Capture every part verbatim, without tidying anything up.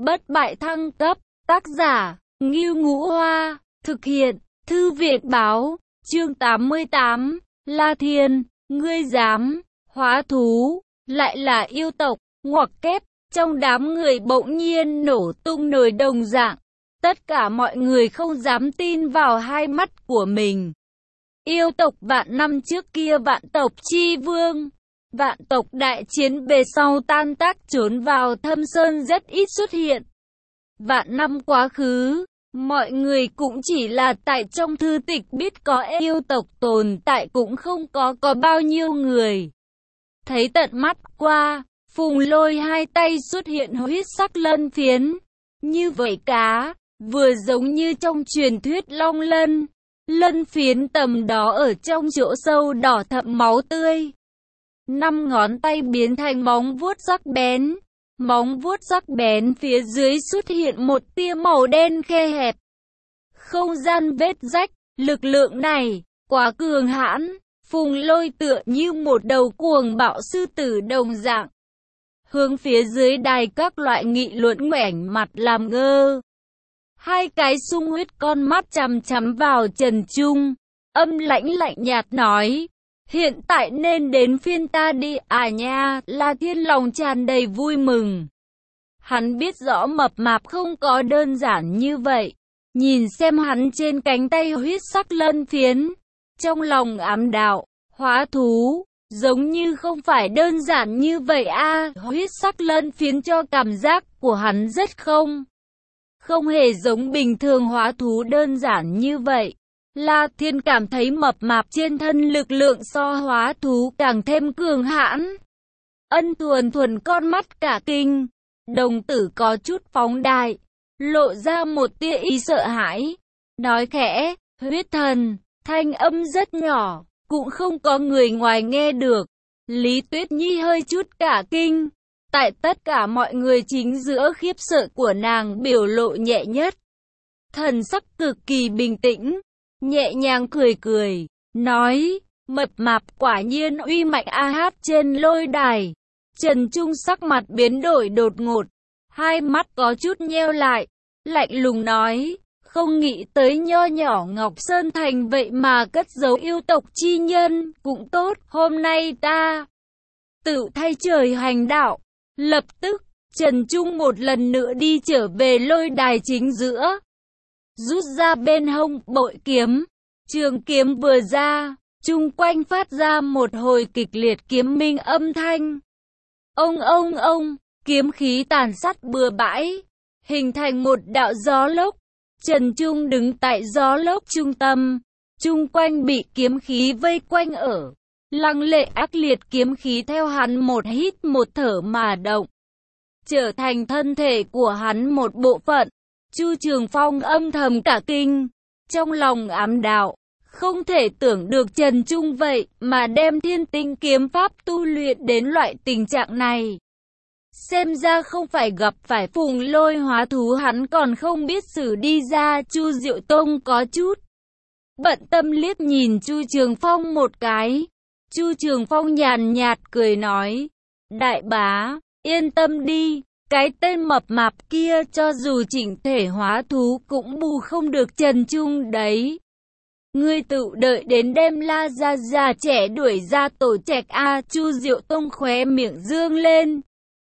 bất bại thăng cấp, tác giả, Ngưu Ngũ Hoa, thực hiện, Thư viện báo, chương tám mươi tám, La Thiên, ngươi dám, hóa thú, lại là yêu tộc, ngoặc kép, trong đám người bỗng nhiên nổ tung nồi đồng dạng, tất cả mọi người không dám tin vào hai mắt của mình. Yêu tộc vạn năm trước kia vạn tộc chi vương, vạn tộc đại chiến về sau tan tác trốn vào thâm sơn rất ít xuất hiện. Vạn năm quá khứ, mọi người cũng chỉ là tại trong thư tịch biết có yêu tộc tồn tại cũng không có có bao nhiêu người. Thấy tận mắt qua, Phùng Lôi hai tay xuất hiện huyết sắc lân phiến, như vậy cá, vừa giống như trong truyền thuyết long lân. Lân phiến tầm đó ở trong chỗ sâu đỏ thẫm máu tươi. Năm ngón tay biến thành móng vuốt sắc bén. Móng vuốt sắc bén phía dưới xuất hiện một tia màu đen khe hẹp. Không gian vết rách, lực lượng này, quá cường hãn. Phùng Lôi tựa như một đầu cuồng bạo sư tử đồng dạng. Hướng phía dưới đài các loại nghị luận ngoảnh mặt làm ngơ. Hai cái sung huyết con mắt chằm chằm vào Trần Trung, âm lãnh lạnh nhạt nói, hiện tại nên đến phiên ta đi à nha. La Thiên lòng tràn đầy vui mừng. Hắn biết rõ mập mạp không có đơn giản như vậy, nhìn xem hắn trên cánh tay huyết sắc lân phiến, trong lòng ám đạo, hóa thú, giống như không phải đơn giản như vậy a. À, huyết sắc lân phiến cho cảm giác của hắn rất không. Không hề giống bình thường hóa thú đơn giản như vậy. La Thiên cảm thấy mập mạp trên thân lực lượng so hóa thú càng thêm cường hãn. Ân Thuần Thuần con mắt cả kinh, đồng tử có chút phóng đại, lộ ra một tia ý sợ hãi, nói khẽ, huyết thần, thanh âm rất nhỏ, cũng không có người ngoài nghe được. Lý Tuyết Nhi hơi chút cả kinh. Tại tất cả mọi người chính giữa khiếp sợ của nàng biểu lộ nhẹ nhất. Thần sắc cực kỳ bình tĩnh, nhẹ nhàng cười cười, nói, mập mạp quả nhiên uy mạnh a hát trên lôi đài. Trần Trung sắc mặt biến đổi đột ngột, hai mắt có chút nheo lại, lạnh lùng nói, không nghĩ tới nho nhỏ Ngọc Sơn Thành vậy mà cất giấu yêu tộc chi nhân, cũng tốt, hôm nay ta tự thay trời hành đạo. Lập tức, Trần Trung một lần nữa đi trở về lôi đài chính giữa. Rút ra bên hông bội kiếm. Trường kiếm vừa ra, chung quanh phát ra một hồi kịch liệt kiếm minh âm thanh. Ông ông ông, kiếm khí tàn sát bừa bãi, hình thành một đạo gió lốc. Trần Trung đứng tại gió lốc trung tâm, chung quanh bị kiếm khí vây quanh ở. Lăng lệ ác liệt kiếm khí theo hắn một hít một thở mà động, trở thành thân thể của hắn một bộ phận. Chu Trường Phong âm thầm cả kinh, trong lòng ám đạo, không thể tưởng được Trần Trung vậy mà đem thiên tinh kiếm pháp tu luyện đến loại tình trạng này. Xem ra không phải gặp phải Phùng Lôi hóa thú hắn còn không biết xử đi ra. Chu Diệu Tông có chút bận tâm liếc nhìn Chu Trường Phong một cái. Chu Trường Phong nhàn nhạt cười nói, đại bá, yên tâm đi, cái tên mập mạp kia cho dù chỉnh thể hóa thú cũng bù không được Trần Trung đấy. Ngươi tự đợi đến đêm La Gia già trẻ đuổi ra tổ trạch a. Chu Diệu Tông khóe miệng dương lên,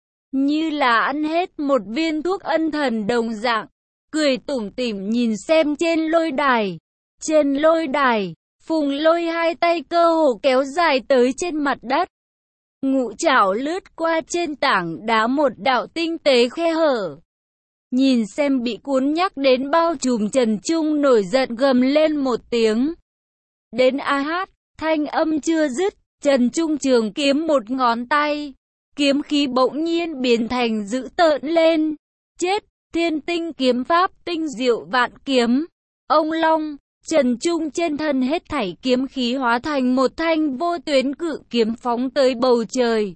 như là ăn hết một viên thuốc ân thần đồng dạng, cười tủm tỉm nhìn xem trên lôi đài. Trên lôi đài, Phùng Lôi hai tay cơ hồ kéo dài tới trên mặt đất. Ngũ trảo lướt qua trên tảng đá một đạo tinh tế khe hở. Nhìn xem bị cuốn nhắc đến bao trùm Trần Trung nổi giận gầm lên một tiếng. Đến a hát, thanh âm chưa dứt, Trần Trung trường kiếm một ngón tay. Kiếm khí bỗng nhiên biến thành dữ tợn lên. Chết, thiên tinh kiếm pháp tinh diệu vạn kiếm. Ông Long. Trần Trung trên thân hết thảy kiếm khí hóa thành một thanh vô tuyến cự kiếm phóng tới bầu trời.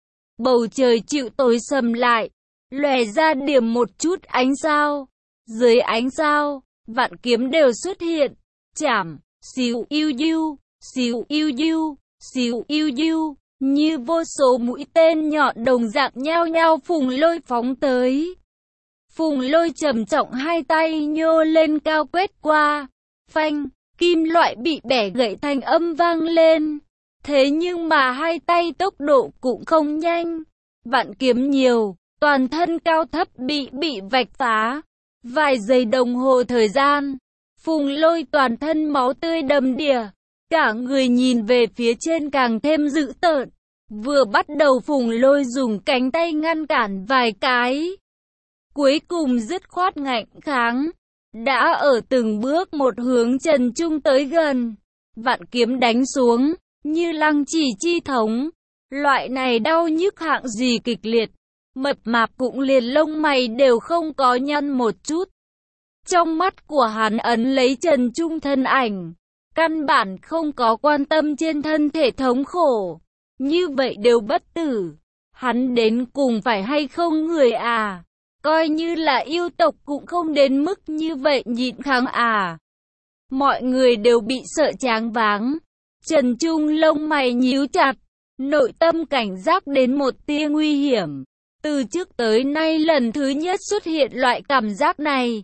Bầu trời chịu tối sầm lại, lòe ra điểm một chút ánh sao. Dưới ánh sao, vạn kiếm đều xuất hiện, chảm, xíu yêu diu, xíu yêu diu, xíu yêu diu, như vô số mũi tên nhọn đồng dạng nhao nhao Phùng Lôi phóng tới. Phùng Lôi trầm trọng hai tay nhô lên cao quét qua. Phanh, kim loại bị bẻ gãy thanh âm vang lên. Thế nhưng mà hai tay tốc độ cũng không nhanh. Vạn kiếm nhiều, toàn thân cao thấp bị bị vạch phá. Vài giây đồng hồ thời gian, Phùng Lôi toàn thân máu tươi đầm đìa. Cả người nhìn về phía trên càng thêm dữ tợn. Vừa bắt đầu Phùng Lôi dùng cánh tay ngăn cản vài cái. Cuối cùng dứt khoát ngạnh kháng. Đã ở từng bước một hướng Trần Trung tới gần. Vạn kiếm đánh xuống, như lăng chỉ chi thống. Loại này đau nhức hạng gì kịch liệt. Mập mạp cũng liền lông mày đều không có nhăn một chút. Trong mắt của hắn ấn lấy Trần Trung thân ảnh. Căn bản không có quan tâm trên thân thể thống khổ. Như vậy đều bất tử. Hắn đến cùng phải hay không người à? Coi như là yêu tộc cũng không đến mức như vậy nhịn kháng à? Mọi người đều bị sợ choáng váng. Trần Trung lông mày nhíu chặt. Nội tâm cảnh giác đến một tia nguy hiểm. Từ trước tới nay lần thứ nhất xuất hiện loại cảm giác này.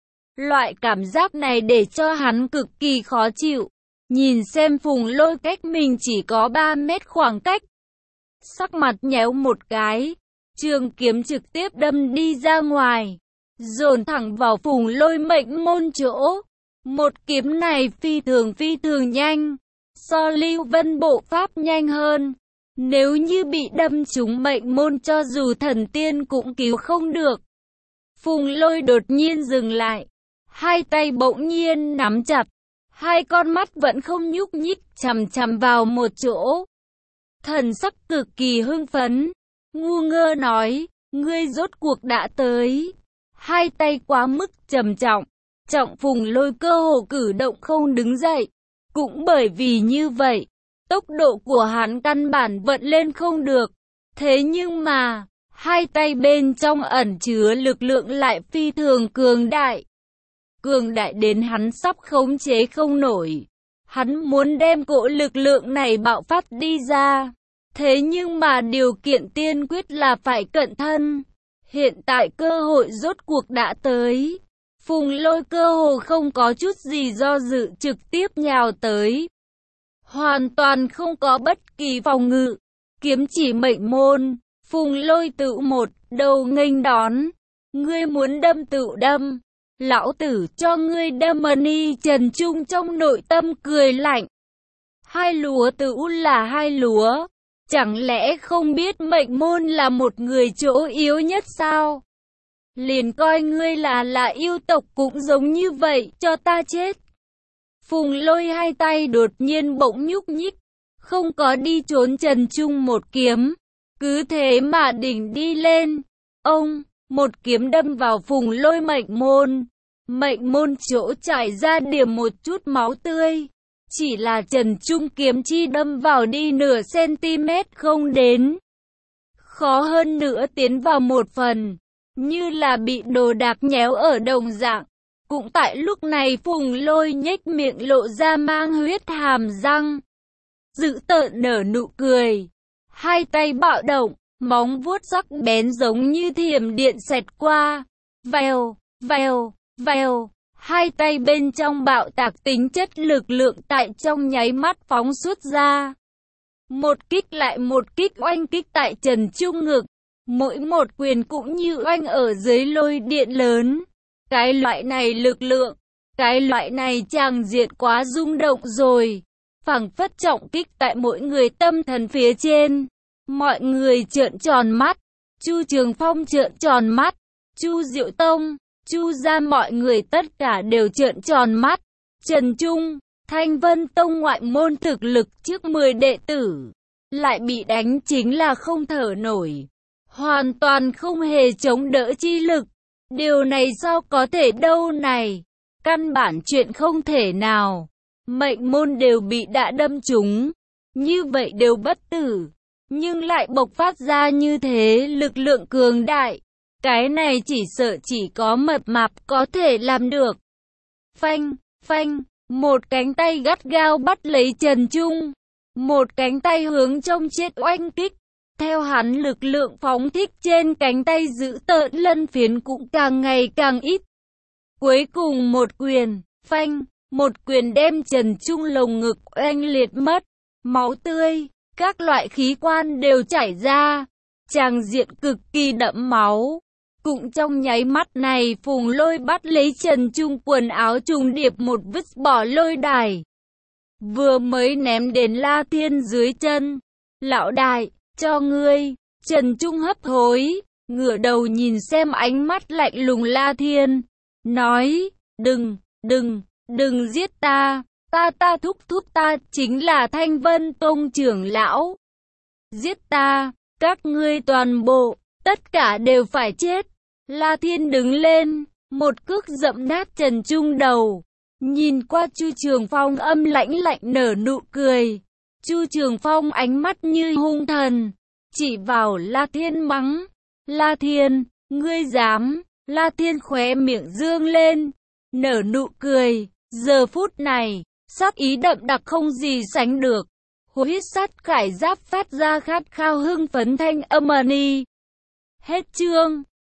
Loại cảm giác này để cho hắn cực kỳ khó chịu. Nhìn xem Phùng Lôi cách mình chỉ có ba mét khoảng cách. Sắc mặt nhéo một cái. Trường kiếm trực tiếp đâm đi ra ngoài. Dồn thẳng vào Phùng Lôi mệnh môn chỗ. Một kiếm này phi thường phi thường nhanh. So Lưu Vân bộ pháp nhanh hơn. Nếu như bị đâm trúng mệnh môn cho dù thần tiên cũng cứu không được. Phùng Lôi đột nhiên dừng lại. Hai tay bỗng nhiên nắm chặt. Hai con mắt vẫn không nhúc nhích chằm chằm vào một chỗ. Thần sắc cực kỳ hưng phấn. Ngu ngơ nói, ngươi rốt cuộc đã tới. Hai tay quá mức trầm trọng. Trọng Phùng Lôi cơ hồ cử động không đứng dậy. Cũng bởi vì như vậy, tốc độ của hắn căn bản vận lên không được. Thế nhưng mà, hai tay bên trong ẩn chứa lực lượng lại phi thường cường đại. Cường đại đến hắn sắp khống chế không nổi. Hắn muốn đem cỗ lực lượng này bạo phát đi ra. Thế nhưng mà điều kiện tiên quyết là phải cẩn thân. Hiện tại cơ hội rốt cuộc đã tới. Phùng Lôi cơ hồ không có chút gì do dự trực tiếp nhào tới. Hoàn toàn không có bất kỳ phòng ngự. Kiếm chỉ mệnh môn. Phùng Lôi tự một đầu nghênh đón. Ngươi muốn đâm tự đâm. Lão tử cho ngươi đâm mani. Trần Trung trong nội tâm cười lạnh. Hai lúa tự là hai lúa. Chẳng lẽ không biết mệnh môn là một người chỗ yếu nhất sao? Liền coi ngươi là là yêu tộc cũng giống như vậy, cho ta chết. Phùng Lôi hai tay đột nhiên bỗng nhúc nhích, không có đi trốn Trần Trung một kiếm, cứ thế mà đỉnh đi lên. Ông, một kiếm đâm vào Phùng Lôi mệnh môn, mệnh môn chỗ chảy ra điểm một chút máu tươi. Chỉ là Trần Trung kiếm chi đâm vào đi nửa cm không đến. Khó hơn nữa tiến vào một phần, như là bị đồ đạc nhéo ở đồng dạng. Cũng tại lúc này Phùng Lôi nhếch miệng lộ ra mang huyết hàm răng. Dữ tợn nở nụ cười. Hai tay bạo động, móng vuốt sắc bén giống như thiểm điện xẹt qua. Vèo, vèo, vèo. Hai tay bên trong bạo tạc tính chất lực lượng tại trong nháy mắt phóng xuất ra. Một kích lại một kích oanh kích tại Trần Trung ngực. Mỗi một quyền cũng như oanh ở dưới lôi điện lớn. Cái loại này lực lượng, cái loại này tràng diện quá rung động rồi. Phảng phất trọng kích tại mỗi người tâm thần phía trên. Mọi người trợn tròn mắt. Chu Trường Phong trợn tròn mắt. Chu Diệu Tông, Chu gia mọi người tất cả đều trợn tròn mắt. Trần Trung, Thanh Vân Tông ngoại môn thực lực trước mười đệ tử. Lại bị đánh chính là không thở nổi. Hoàn toàn không hề chống đỡ chi lực. Điều này sao có thể đâu này. Căn bản chuyện không thể nào. Mệnh môn đều bị đã đâm trúng. Như vậy đều bất tử. Nhưng lại bộc phát ra như thế lực lượng cường đại. Cái này chỉ sợ chỉ có mập mạp có thể làm được. Phanh, phanh. Một cánh tay gắt gao bắt lấy Trần Trung. Một cánh tay hướng trong chết oanh kích. Theo hắn lực lượng phóng thích trên cánh tay giữ tợn lân phiến cũng càng ngày càng ít. Cuối cùng một quyền, phanh, một quyền đem Trần Trung lồng ngực oanh liệt mất. Máu tươi, các loại khí quan đều chảy ra. Tràng diện cực kỳ đẫm máu. Cũng trong nháy mắt này Phùng Lôi bắt lấy Trần Trung quần áo trùng điệp một vứt bỏ lôi đài. Vừa mới ném đến La Thiên dưới chân. Lão đại, cho ngươi. Trần Trung hấp hối, ngửa đầu nhìn xem ánh mắt lạnh lùng La Thiên. Nói, đừng, đừng, đừng giết ta. Ta ta thúc thúc ta chính là Thanh Vân Tông trưởng lão. Giết ta, các ngươi toàn bộ, tất cả đều phải chết. La Thiên đứng lên, một cước dẫm nát Trần Trung đầu. Nhìn qua Chu Trường Phong âm lãnh lạnh nở nụ cười. Chu Trường Phong ánh mắt như hung thần, chỉ vào La Thiên mắng. La Thiên, ngươi dám? La Thiên khóe miệng dương lên, nở nụ cười. Giờ phút này, sát ý đậm đặc không gì sánh được. Huyết sắt khải giáp phát ra khát khao hưng phấn thanh âm ầm ĩ. Hết chương.